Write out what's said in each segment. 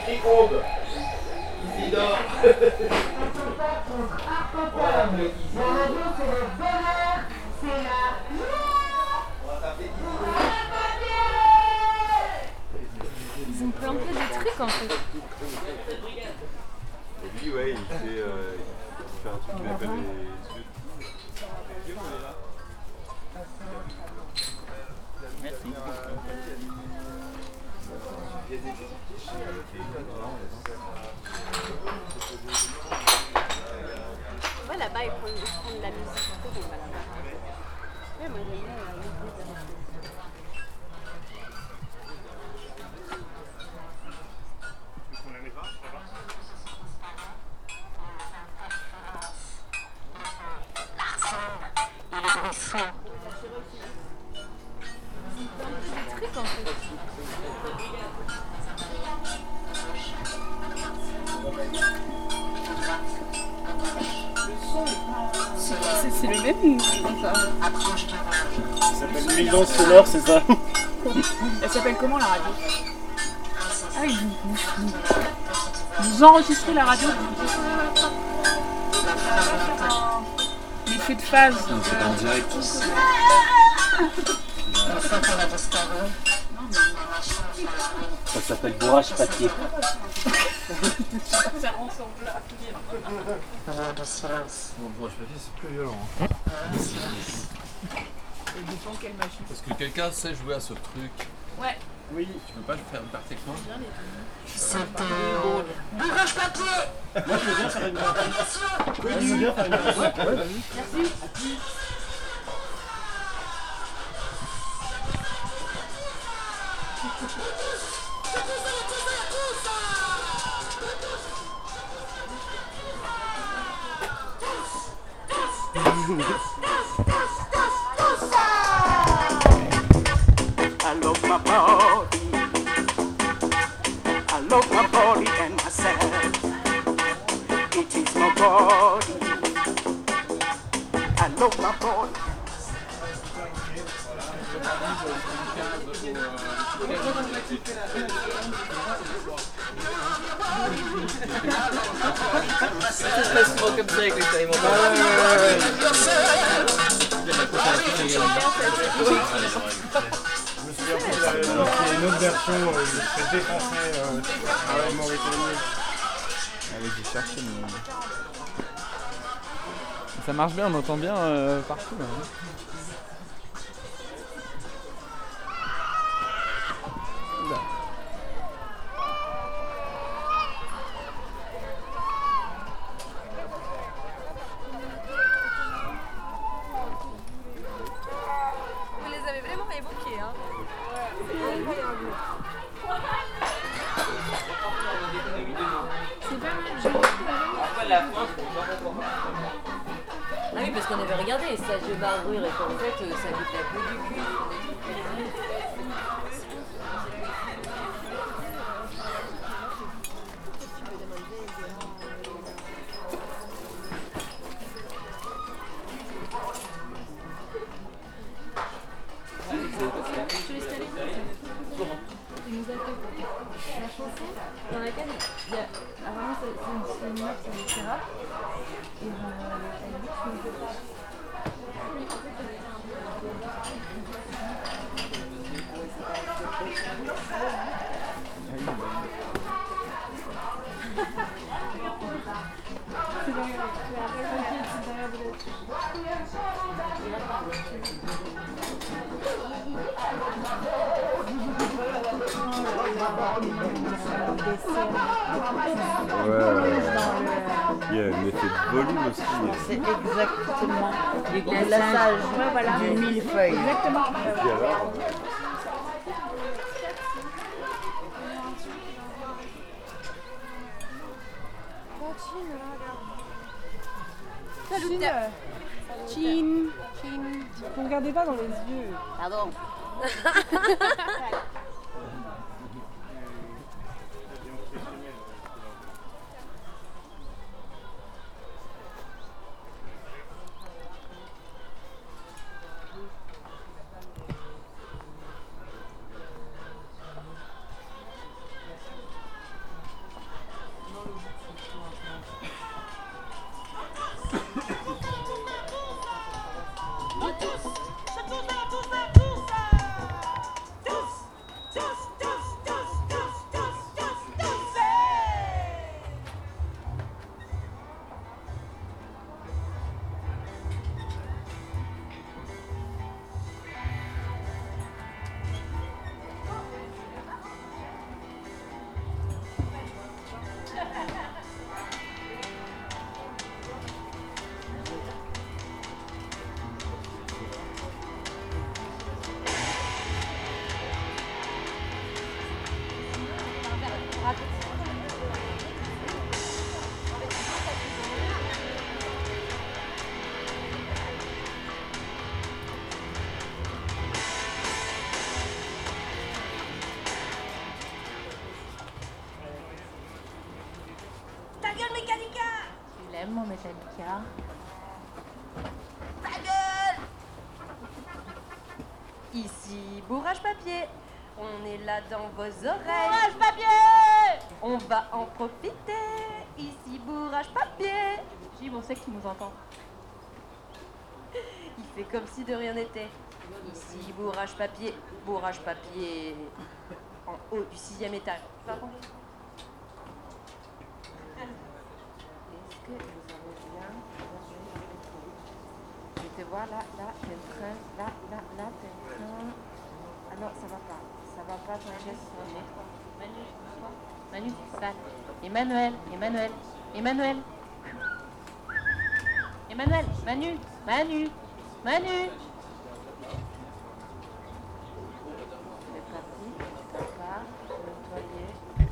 micro-ondes. Ici dort. On va l'appeler Easy. On va t'appeler Easy. Ils ont planté des trucs en fait. Et lui, ouais, il fait un truc qu'il appelle les yeux. Merci. Ouais, là-bas, ils prennent de la musique. On va là-bas. Ouais, moi j'aime bien la musique. Des trucs en fait. C'est le même comme ça. Ça s'appelle Nuisance sonore, c'est ça? Elle s'appelle comment la radio? Ah oui, vous enregistrez la radio? L'effet de phase. C'est en direct. Ça s'appelle bourrage papier. Ça ressemble à Bon, bon, je papier, c'est plus violent. Ça dépend quelle machine. Est-ce que quelqu'un sait jouer à ce truc? Ouais. Oui. Tu peux pas le faire une partie avec moi? Bourrage papier. Moi je veux bien faire une partie. Oui, je veux bien faire une partie. Ouais, vas-y. Merci. I love my body. I love my body and myself. It is my body. I love my body. Ça se passe souvent comme ça avec les alimentaires. Je me souviens plus, il y a une autre version, il se fait défoncer à la Mauritanie. Allez, j'ai cherché, mais... Ça marche bien, on entend bien partout là. Oula. Vous les avez vraiment évoqués, hein. C'est pas mal. Après la fin, Ah oui, parce qu'on avait regardé les stages de barrure et qu'en fait, ça goûte la peau du cul. Il nous a fait la chanson dans laquelle il y a. Apparemment, c'est une meuf, c'est une thérapie. Et elle dit que je ne peux pas. Ouais, il y a un effet de volume aussi. C'est exactement Le glaçage ouais, voilà. du millefeuille. Exactement. Et puis alors, Salut. Chin. Ne regardez pas dans les yeux. Pardon. Ici, bourrage papier. On est là dans vos oreilles. Bourrage papier! On va en profiter. Ici, bourrage papier. Gilles, on sait qui nous entend. Il fait comme si de rien n'était. Ici, bourrage papier en haut du 6e étage. Pardon. Est-ce que vous avez bien je te vois là, t'es en train, là, t'es en train. Ah non, ça va pas, ton geste. Manu, ça. Emmanuel. Manu. C'est parti, tu pars, nettoyer.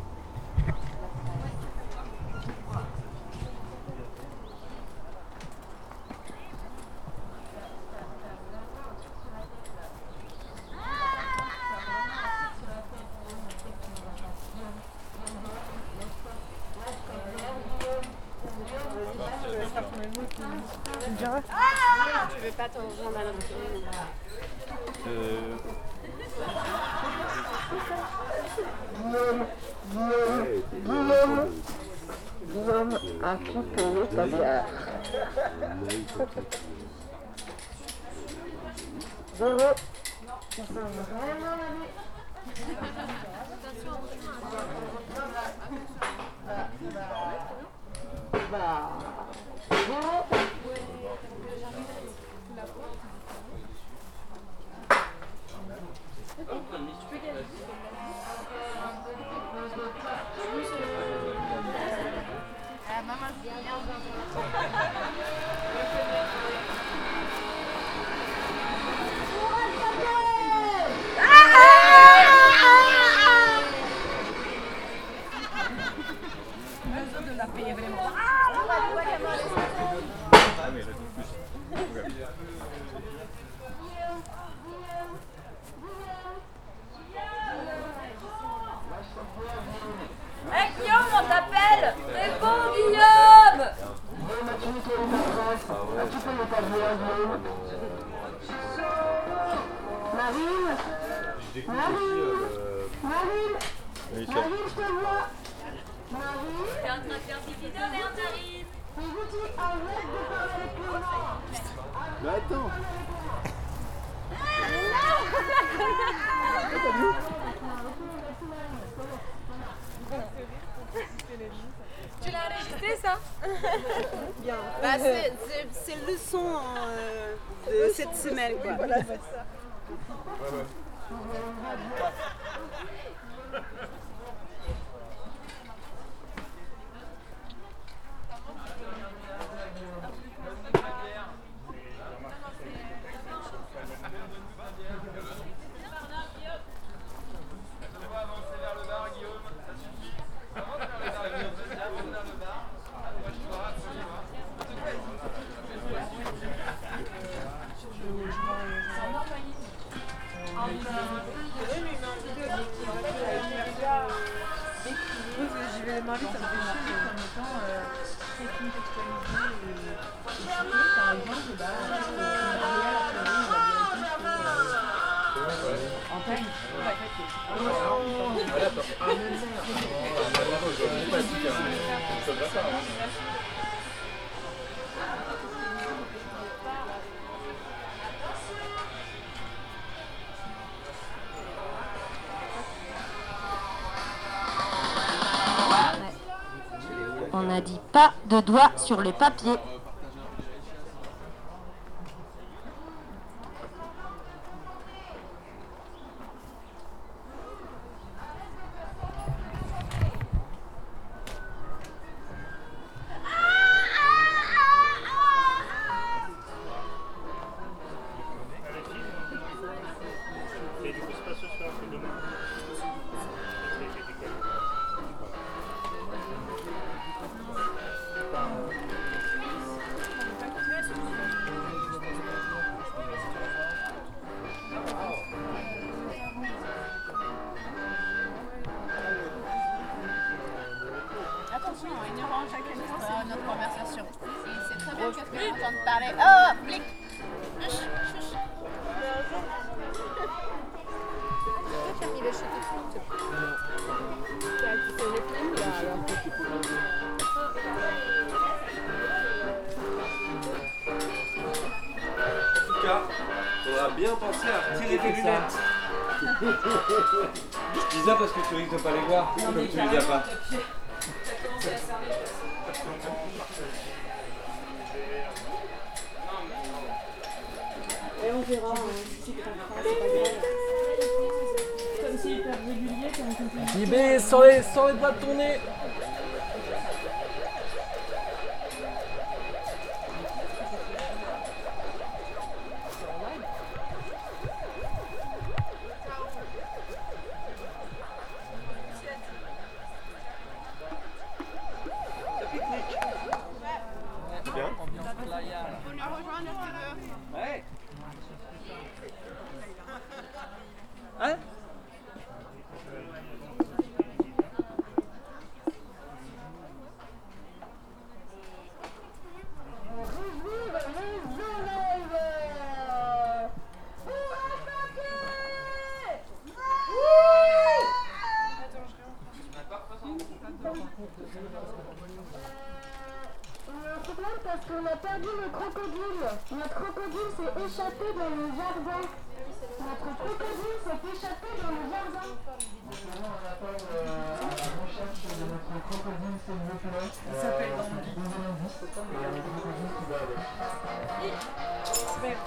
Tu veux pas ton journal Hey Guillaume, on t'appelle! C'est bon Guillaume! Oui, ça. T'es en train de faire pipi de merde, Marine! Mais attends. Tu l'as enregistré ça? Bien. Bah, c'est le son de cette semaine, quoi. Voilà, c'est ça. J'y vais demander, ça me fait chier comme étant très contextualisé et par exemple, en taille. On n'a dit pas de doigts sur les papiers. Et du coup, c'est pas ce soir, c'est demain. Attention, ignorant chaque instant, c'est notre conversation. Il sait très bien qu'est-ce que vous entendez parler. Oh, flic! Chut, chut. il est chez tes foot. Tu fais les flammes là alors. En tout cas, faudra bien penser à retirer tes lunettes. Je dis ça parce que tu risques de pas les voir, comme tu les as pas. Et on verra si c'est pas grave. Comme c'est hyper régulier, comme JB, sans les doigts de ton nez. Ouais. Hein? Parce qu'on a perdu le crocodile. Notre crocodile s'est échappé dans le jardin. Notre crocodile s'est échappé dans le jardin. On appelle la recherche de notre crocodile, s'il vous plaît. Il s'appelle dans le Il y a un crocodile qui va avec.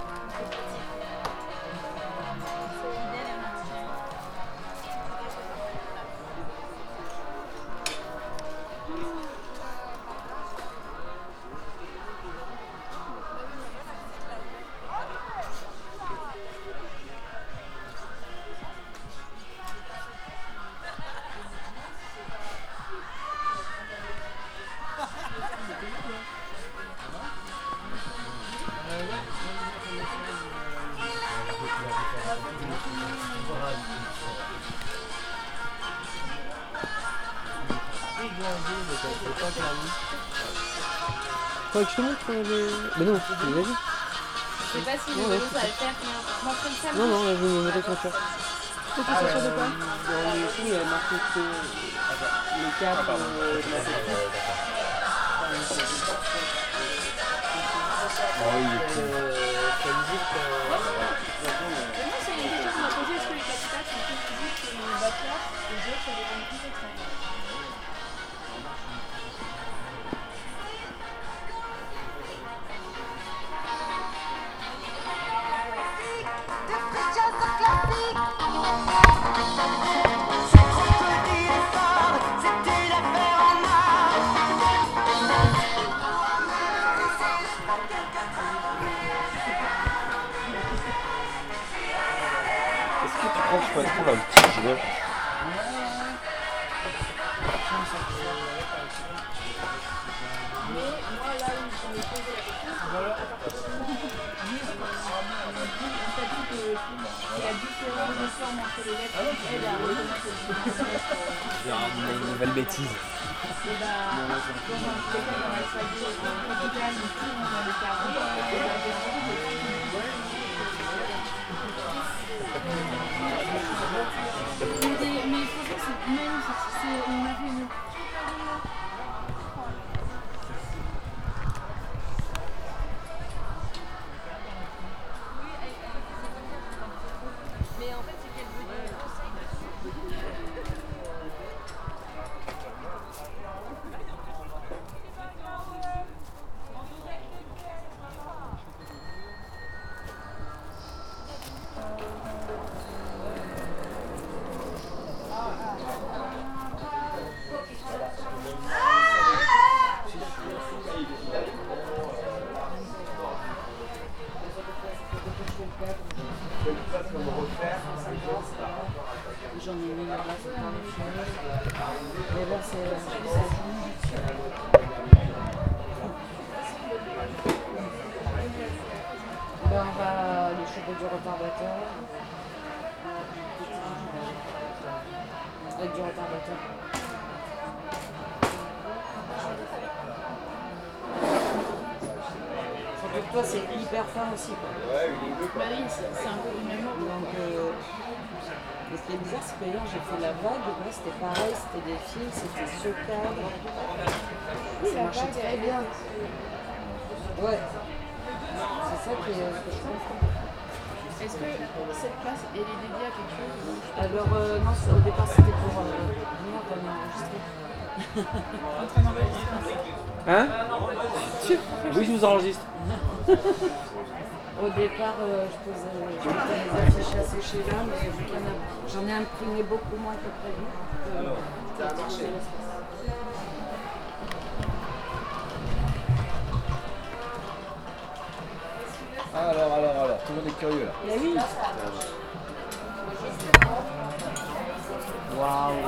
Faut que je te montre les... Mais non, vas-y. Je sais pas si les vélos ça va le faire. Montre comme ça. Non, je vais me mettre sur ça. C'est tout ça sur de quoi? Dans les trous, il y a marqué que le cadre de la sécurité. Oh, il est cool. Moi, c'est une question qu'on m'a posée, est-ce que les capitales sont plus physiques que les battements et d'autres ça dépend plus extrêmes. Est-ce que tu crois que je peux trouver un petit gilet? Une nouvelle bêtise. Mais franchement, c'est même on a fait une mais en fait, c'est qu'elle veut du conseil dessus. J'en ai mis là-bas, c'est pas les choses. Mais là, ben, on va les cheveux du retardateur. Avec du retardateur. Pour toi, c'est hyper fin aussi, quoi. Ouais, il est bleu, quoi. Bah oui, c'est un peu du même ordre. Donc, Mais ce qui est bizarre, c'est que hier j'ai fait la vague, là c'était pareil, c'était des fils, c'était ce cadre. Oui, Ça la marchait vague, très elle est bien. bien. Ouais. C'est ça que je pense. Est-ce que cette place, elle est dédiée à quelque chose? Alors, non, au départ c'était pour venir enregistrer. Hein? Oui, je vous enregistre. Au départ, je mettais les affiches à sécher là, mais vu qu'il y en a, j'en ai imprimé beaucoup moins que prévu. Ça a marché. Alors, tout le monde est curieux là. Et oui. Waouh.